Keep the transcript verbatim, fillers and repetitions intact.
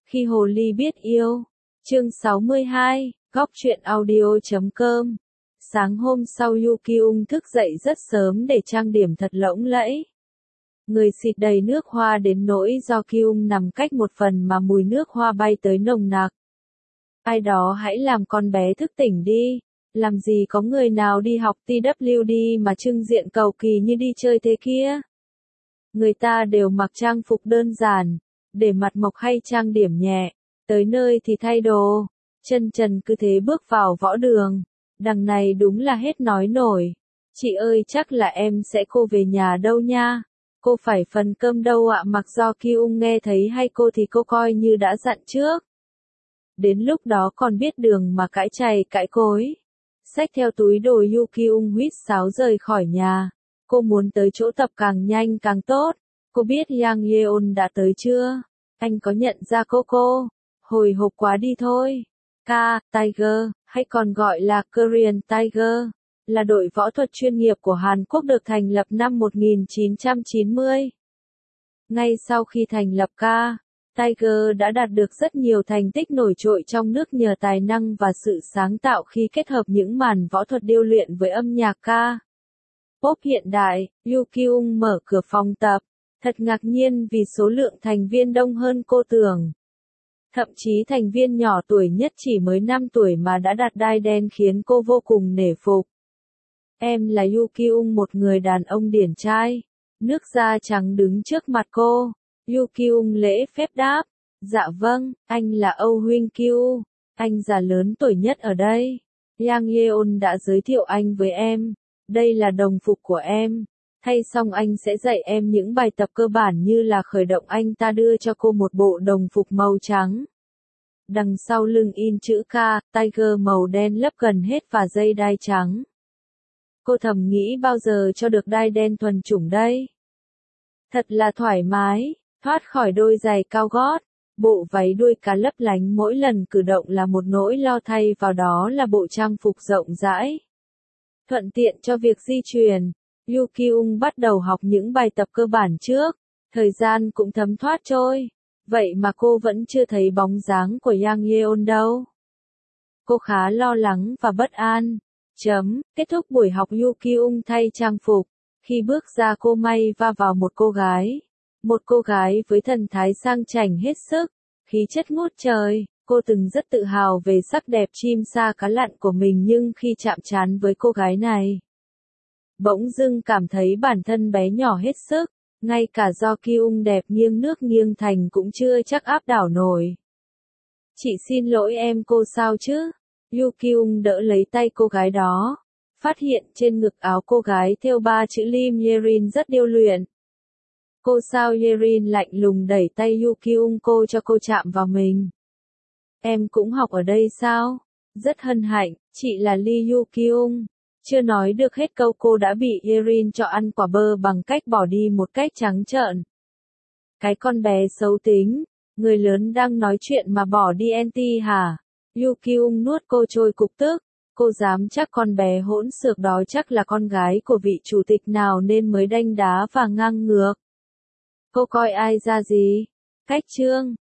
Khi hồ ly biết yêu. Chương sáu mươi hai, góc truyện audio chấm com. Sáng hôm sau Yu Kyung thức dậy rất sớm để trang điểm thật lộng lẫy. Người xịt đầy nước hoa đến nỗi do Kyung nằm cách một phần mà mùi nước hoa bay tới nồng nặc. Ai đó hãy làm con bé thức tỉnh đi, làm gì có người nào đi học tê vê đê mà trưng diện cầu kỳ như đi chơi thế kia. Người ta đều mặc trang phục đơn giản, để mặt mộc hay trang điểm nhẹ, tới nơi thì thay đồ, chân trần cứ thế bước vào võ đường. Đằng này đúng là hết nói nổi. Chị ơi chắc là em sẽ cô về nhà đâu nha. Cô phải phần cơm đâu ạ, mặc do Kyung nghe thấy hay cô thì cô coi như đã dặn trước. Đến lúc đó còn biết đường mà cãi chày cãi cối. Xách theo túi đồ Yu Kyung huýt sáo rời khỏi nhà. Cô muốn tới chỗ tập càng nhanh càng tốt. Cô biết Yang Yeon đã tới chưa? Anh có nhận ra cô cô? Hồi hộp quá đi thôi. K, Tiger, hay còn gọi là Korean Tiger, là đội võ thuật chuyên nghiệp của Hàn Quốc được thành lập năm một nghìn chín trăm chín mươi. Ngay sau khi thành lập K, Tiger đã đạt được rất nhiều thành tích nổi trội trong nước nhờ tài năng và sự sáng tạo khi kết hợp những màn võ thuật điêu luyện với âm nhạc K pop hiện đại. Yu Kyung mở cửa phòng tập, thật ngạc nhiên vì số lượng thành viên đông hơn cô tưởng. Thậm chí thành viên nhỏ tuổi nhất chỉ mới năm tuổi mà đã đạt đai đen khiến cô vô cùng nể phục. Em là Yu Kyung, một người đàn ông điển trai, nước da trắng đứng trước mặt cô. Yu Kyung lễ phép đáp, dạ vâng, anh là Âu Huynh Kyu, anh già lớn tuổi nhất ở đây. Yang Yeon đã giới thiệu anh với em, đây là đồng phục của em. Thay xong anh sẽ dạy em những bài tập cơ bản như là khởi động. Anh ta đưa cho cô một bộ đồng phục màu trắng. Đằng sau lưng in chữ K, Tiger màu đen lấp gần hết và dây đai trắng. Cô thầm nghĩ bao giờ cho được đai đen thuần chủng đây. Thật là thoải mái, thoát khỏi đôi giày cao gót. Bộ váy đuôi cá lấp lánh mỗi lần cử động là một nỗi lo, thay vào đó là bộ trang phục rộng rãi. Thuận tiện cho việc di chuyển. Yu Kyung bắt đầu học những bài tập cơ bản trước, thời gian cũng thấm thoát trôi, vậy mà cô vẫn chưa thấy bóng dáng của Yang Yeon đâu. Cô khá lo lắng và bất an. Chấm, kết thúc buổi học Yu Kyung thay trang phục, khi bước ra cô may va vào một cô gái. Một cô gái với thần thái sang chảnh hết sức, khí chất ngút trời. Cô từng rất tự hào về sắc đẹp chim sa cá lặn của mình, nhưng khi chạm trán với cô gái này, bỗng dưng cảm thấy bản thân bé nhỏ hết sức, ngay cả do Kyung đẹp nghiêng nước nghiêng thành cũng chưa chắc áp đảo nổi. Chị xin lỗi em, cô sao chứ? Yu Kyung đỡ lấy tay cô gái đó, phát hiện trên ngực áo cô gái thêu ba chữ Lim Yerin rất điêu luyện. Cô sao? Yerin lạnh lùng đẩy tay Yu Kyung cô cho cô chạm vào mình. Em cũng học ở đây sao? Rất hân hạnh, chị là Lee Yu Kyung. Chưa nói được hết câu cô đã bị Yerin cho ăn quả bơ bằng cách bỏ đi một cách trắng trợn. Cái con bé xấu tính, người lớn đang nói chuyện mà bỏ đi anti hả? Yu Kyung nuốt cô trôi cục tức, cô dám chắc con bé hỗn xược đó chắc là con gái của vị chủ tịch nào nên mới đanh đá và ngang ngược. Cô coi ai ra gì? Cách trương,